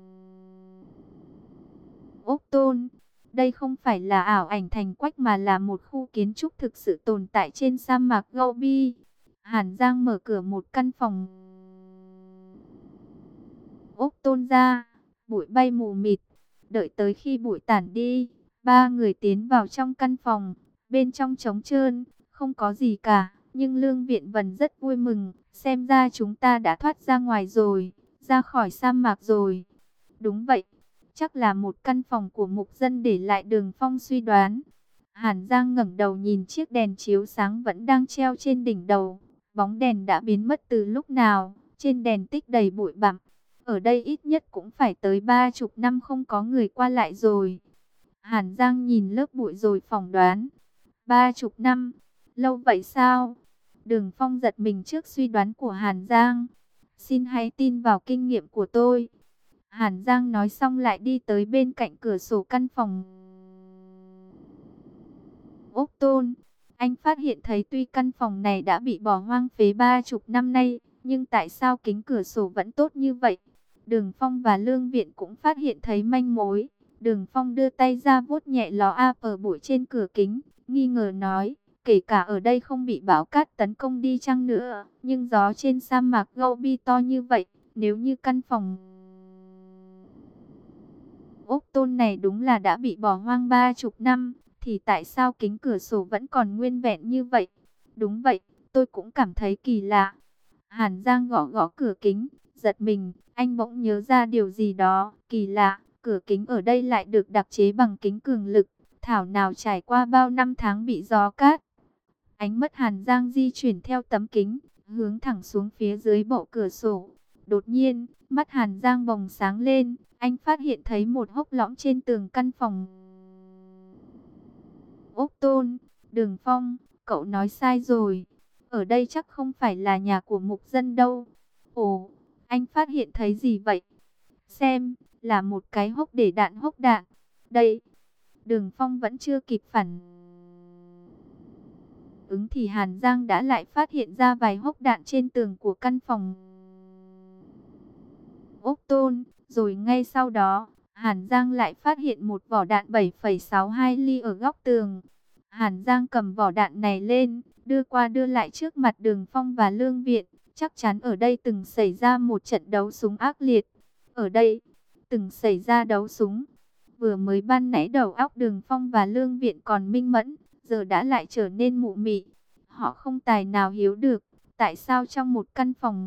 ốp tôn. Đây không phải là ảo ảnh thành quách mà là một khu kiến trúc thực sự tồn tại trên sa mạc Gobi. Hàn Giang mở cửa một căn phòng ốc tôn ra, bụi bay mù mịt. Đợi tới khi bụi tản đi, ba người tiến vào trong căn phòng. Bên trong trống trơn, không có gì cả. Nhưng Lương Viện Vân rất vui mừng. Xem ra chúng ta đã thoát ra ngoài rồi, ra khỏi sa mạc rồi. Đúng vậy, chắc là một căn phòng của mục dân để lại, Đường Phong suy đoán. Hàn Giang ngẩng đầu nhìn chiếc đèn chiếu sáng vẫn đang treo trên đỉnh đầu. Bóng đèn đã biến mất từ lúc nào, trên đèn tích đầy bụi bặm. Ở đây ít nhất cũng phải tới ba chục năm không có người qua lại rồi. Hàn Giang nhìn lớp bụi rồi phỏng đoán. Ba chục năm, lâu vậy sao? Đường Phong giật mình trước suy đoán của Hàn Giang. Xin hãy tin vào kinh nghiệm của tôi. Hàn Giang nói xong lại đi tới bên cạnh cửa sổ căn phòng ốc tôn. Anh phát hiện thấy tuy căn phòng này đã bị bỏ hoang phế ba chục năm nay, nhưng tại sao kính cửa sổ vẫn tốt như vậy? Đường Phong và Lương Viện cũng phát hiện thấy manh mối. Đường Phong đưa tay ra vuốt nhẹ ló ap ở bụi trên cửa kính, nghi ngờ nói, kể cả ở đây không bị bão cát tấn công đi chăng nữa, nhưng gió trên sa mạc Gobi to như vậy, nếu như căn phòng ốc tôn này đúng là đã bị bỏ hoang ba chục năm, thì tại sao kính cửa sổ vẫn còn nguyên vẹn như vậy? Đúng vậy, tôi cũng cảm thấy kỳ lạ. Hàn Giang gõ gõ cửa kính, giật mình, anh bỗng nhớ ra điều gì đó, kỳ lạ, cửa kính ở đây lại được đặc chế bằng kính cường lực, thảo nào trải qua bao năm tháng bị gió cát. Ánh mắt Hàn Giang di chuyển theo tấm kính, hướng thẳng xuống phía dưới bộ cửa sổ. Đột nhiên, mắt Hàn Giang bồng sáng lên, anh phát hiện thấy một hốc lõm trên tường căn phòng ốc tôn. Đường Phong, cậu nói sai rồi. Ở đây chắc không phải là nhà của mục dân đâu. Ồ, anh phát hiện thấy gì vậy? Xem, là một cái hốc để đạn hốc đạn. Đây, Đường Phong vẫn chưa kịp phản ứng thì Hàn Giang đã lại phát hiện ra vài hốc đạn trên tường của căn phòng ốc tôn. Rồi ngay sau đó, Hàn Giang lại phát hiện một vỏ đạn bảy phẩy sáu hai ly ở góc tường. Hàn Giang cầm vỏ đạn này lên, đưa qua đưa lại trước mặt Đường Phong và Lương Viện. Chắc chắn ở đây từng xảy ra một trận đấu súng ác liệt. Ở đây, từng xảy ra đấu súng. Vừa mới ban nãy đầu óc Đường Phong và Lương Viện còn minh mẫn, giờ đã lại trở nên mụ mị. Họ không tài nào hiểu được, tại sao trong một căn phòng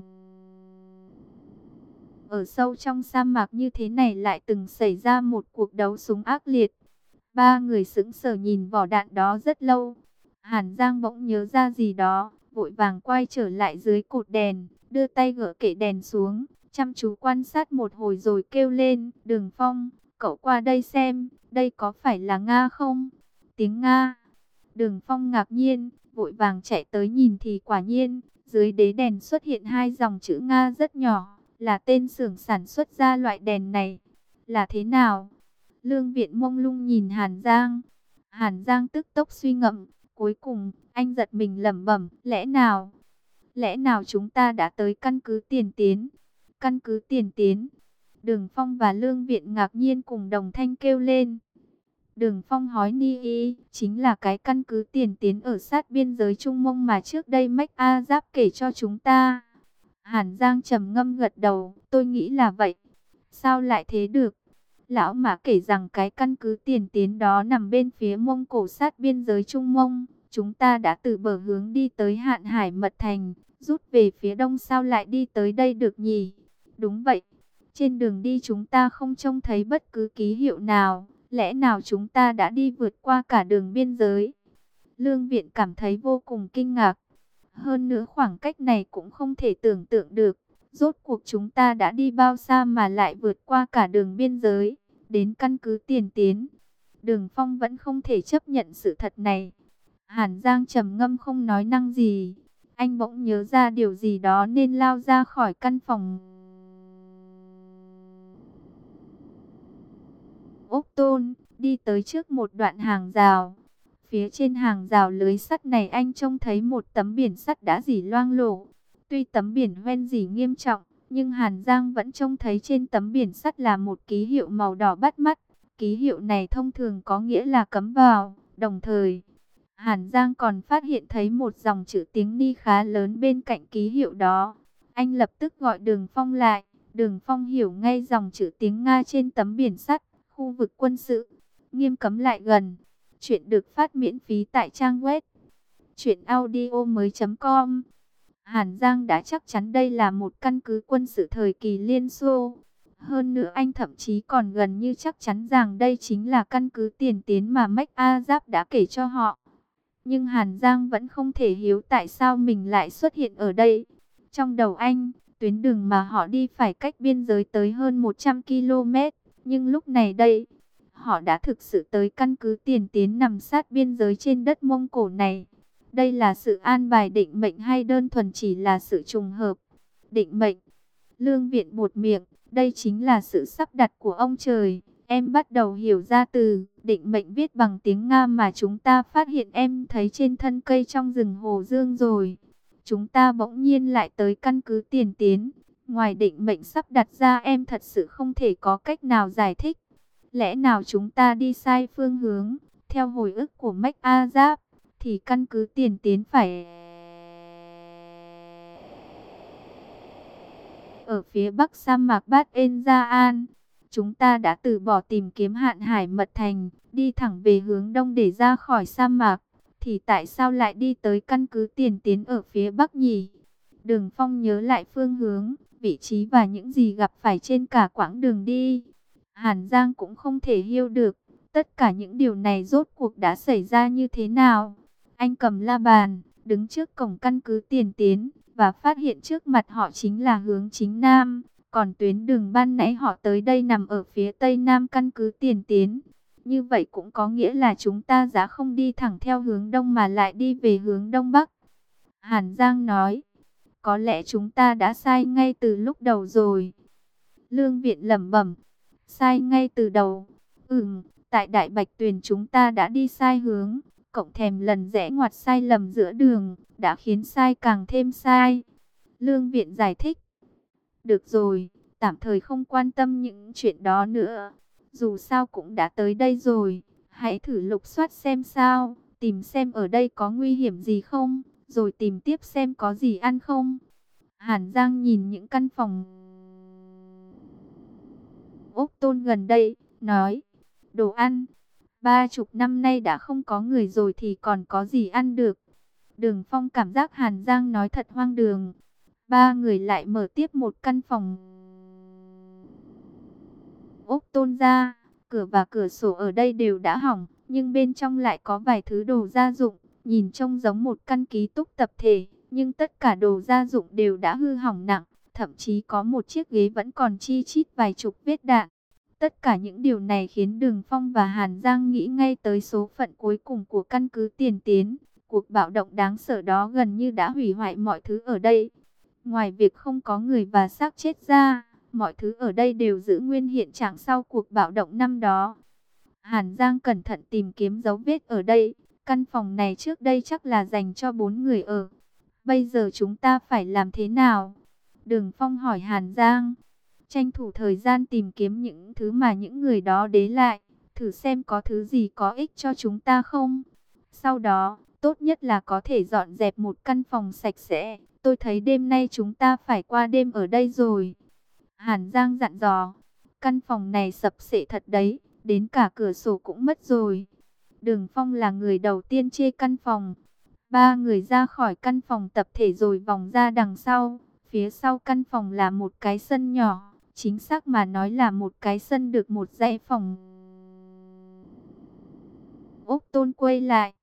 ở sâu trong sa mạc như thế này lại từng xảy ra một cuộc đấu súng ác liệt. Ba người sững sờ nhìn vỏ đạn đó rất lâu. Hàn Giang bỗng nhớ ra gì đó, vội vàng quay trở lại dưới cột đèn, đưa tay gỡ kệ đèn xuống, chăm chú quan sát một hồi rồi kêu lên, Đường Phong, cậu qua đây xem, đây có phải là Nga không? Tiếng Nga. Đường Phong ngạc nhiên, vội vàng chạy tới nhìn thì quả nhiên, dưới đế đèn xuất hiện hai dòng chữ Nga rất nhỏ, là tên xưởng sản xuất ra loại đèn này. Là thế nào? Lương Viện mông lung nhìn Hàn Giang. Hàn Giang tức tốc suy ngẫm, cuối cùng, anh giật mình lẩm bẩm, lẽ nào? Lẽ nào chúng ta đã tới căn cứ Tiền Tiến? Căn cứ Tiền Tiến? Đường Phong và Lương Viện ngạc nhiên cùng đồng thanh kêu lên. Đường Phong hói ni y, chính là cái căn cứ Tiền Tiến ở sát biên giới Trung Mông mà trước đây Mách A Giáp kể cho chúng ta. Hàn Giang trầm ngâm gật đầu, tôi nghĩ là vậy. Sao lại thế được? Lão Mã kể rằng cái căn cứ Tiền Tiến đó nằm bên phía Mông Cổ sát biên giới Trung Mông. Chúng ta đã từ bờ hướng đi tới Hạn Hải Mật Thành, rút về phía đông, sao lại đi tới đây được nhỉ? Đúng vậy, trên đường đi chúng ta không trông thấy bất cứ ký hiệu nào. Lẽ nào chúng ta đã đi vượt qua cả đường biên giới? Lương Viện cảm thấy vô cùng kinh ngạc. Hơn nữa khoảng cách này cũng không thể tưởng tượng được. Rốt cuộc chúng ta đã đi bao xa mà lại vượt qua cả đường biên giới, đến căn cứ Tiền Tiến. Đường Phong vẫn không thể chấp nhận sự thật này. Hàn Giang trầm ngâm không nói năng gì. Anh bỗng nhớ ra điều gì đó nên lao ra khỏi căn phòng ốc tôn, đi tới trước một đoạn hàng rào. Phía trên hàng rào lưới sắt này anh trông thấy một tấm biển sắt đã rỉ loang lổ. Tuy tấm biển hoen rỉ nghiêm trọng, nhưng Hàn Giang vẫn trông thấy trên tấm biển sắt là một ký hiệu màu đỏ bắt mắt. Ký hiệu này thông thường có nghĩa là cấm vào, đồng thời Hàn Giang còn phát hiện thấy một dòng chữ tiếng Ni khá lớn bên cạnh ký hiệu đó. Anh lập tức gọi Đường Phong lại. Đường Phong hiểu ngay dòng chữ tiếng Nga trên tấm biển sắt, khu vực quân sự, nghiêm cấm lại gần. Chuyện được phát miễn phí tại trang web truyện audio mới chấm com. Hàn Giang đã chắc chắn đây là một căn cứ quân sự thời kỳ Liên Xô. Hơn nữa anh thậm chí còn gần như chắc chắn rằng đây chính là căn cứ tiền tiến mà MacArthur đã kể cho họ. Nhưng Hàn Giang vẫn không thể hiểu tại sao mình lại xuất hiện ở đây. Trong đầu anh, tuyến đường mà họ đi phải cách biên giới tới hơn một trăm ki lô mét. Nhưng lúc này đây, họ đã thực sự tới căn cứ tiền tiến nằm sát biên giới trên đất Mông Cổ này. Đây là sự an bài định mệnh hay đơn thuần chỉ là sự trùng hợp? Định mệnh. Lương Viện buột miệng, đây chính là sự sắp đặt của ông trời. Em bắt đầu hiểu ra từ định mệnh viết bằng tiếng Nga mà chúng ta phát hiện em thấy trên thân cây trong rừng Hồ Dương rồi. Chúng ta bỗng nhiên lại tới căn cứ tiền tiến. Ngoài định mệnh sắp đặt ra em thật sự không thể có cách nào giải thích. Lẽ nào chúng ta đi sai phương hướng? Theo hồi ức của MacArthur, thì căn cứ tiền tiến phải ở phía bắc sa mạc Bát En-Gia-an. Chúng ta đã từ bỏ tìm kiếm Hạn Hải Mật Thành, đi thẳng về hướng đông để ra khỏi sa mạc. Thì tại sao lại đi tới căn cứ tiền tiến ở phía bắc nhỉ? Đường Phong nhớ lại phương hướng, vị trí và những gì gặp phải trên cả quãng đường đi. Hàn Giang cũng không thể hiểu được, tất cả những điều này rốt cuộc đã xảy ra như thế nào. Anh cầm la bàn, đứng trước cổng căn cứ tiền tiến, và phát hiện trước mặt họ chính là hướng chính nam. Còn tuyến đường ban nãy họ tới đây nằm ở phía tây nam căn cứ tiền tiến. Như vậy cũng có nghĩa là chúng ta đã không đi thẳng theo hướng đông mà lại đi về hướng đông bắc. Hàn Giang nói, có lẽ chúng ta đã sai ngay từ lúc đầu rồi. Lương Viện lẩm bẩm, sai ngay từ đầu. Ừm, tại Đại Bạch Tuyền chúng ta đã đi sai hướng. Cộng thèm lần rẽ ngoặt sai lầm giữa đường, đã khiến sai càng thêm sai. Lương Viện giải thích. Được rồi, tạm thời không quan tâm những chuyện đó nữa. Dù sao cũng đã tới đây rồi, hãy thử lục soát xem sao, tìm xem ở đây có nguy hiểm gì không, rồi tìm tiếp xem có gì ăn không. Hàn Giang nhìn những căn phòng ốc tôn gần đây, nói, đồ ăn, ba chục năm nay đã không có người rồi thì còn có gì ăn được. Đường Phong cảm giác Hàn Giang nói thật hoang đường. Ba người lại mở tiếp một căn phòng ốc tôn ra. Cửa và cửa sổ ở đây đều đã hỏng, nhưng bên trong lại có vài thứ đồ gia dụng, nhìn trông giống một căn ký túc tập thể, nhưng tất cả đồ gia dụng đều đã hư hỏng nặng, thậm chí có một chiếc ghế vẫn còn chi chít vài chục vết đạn. Tất cả những điều này khiến Đường Phong và Hàn Giang nghĩ ngay tới số phận cuối cùng của căn cứ tiền tiến. Cuộc bạo động đáng sợ đó gần như đã hủy hoại mọi thứ ở đây. Ngoài việc không có người và xác chết ra, mọi thứ ở đây đều giữ nguyên hiện trạng sau cuộc bạo động năm đó. Hàn Giang cẩn thận tìm kiếm dấu vết ở đây. Căn phòng này trước đây chắc là dành cho bốn người ở. Bây giờ chúng ta phải làm thế nào? Đường Phong hỏi Hàn Giang. Tranh thủ thời gian tìm kiếm những thứ mà những người đó để lại, thử xem có thứ gì có ích cho chúng ta không. Sau đó, tốt nhất là có thể dọn dẹp một căn phòng sạch sẽ. Tôi thấy đêm nay chúng ta phải qua đêm ở đây rồi. Hàn Giang dặn dò, căn phòng này sập xệ thật đấy, đến cả cửa sổ cũng mất rồi. Đường Phong là người đầu tiên chê căn phòng. Ba người ra khỏi căn phòng tập thể rồi vòng ra đằng sau. Phía sau căn phòng là một cái sân nhỏ, chính xác mà nói là một cái sân được một dãy phòng ốc tôn quay lại.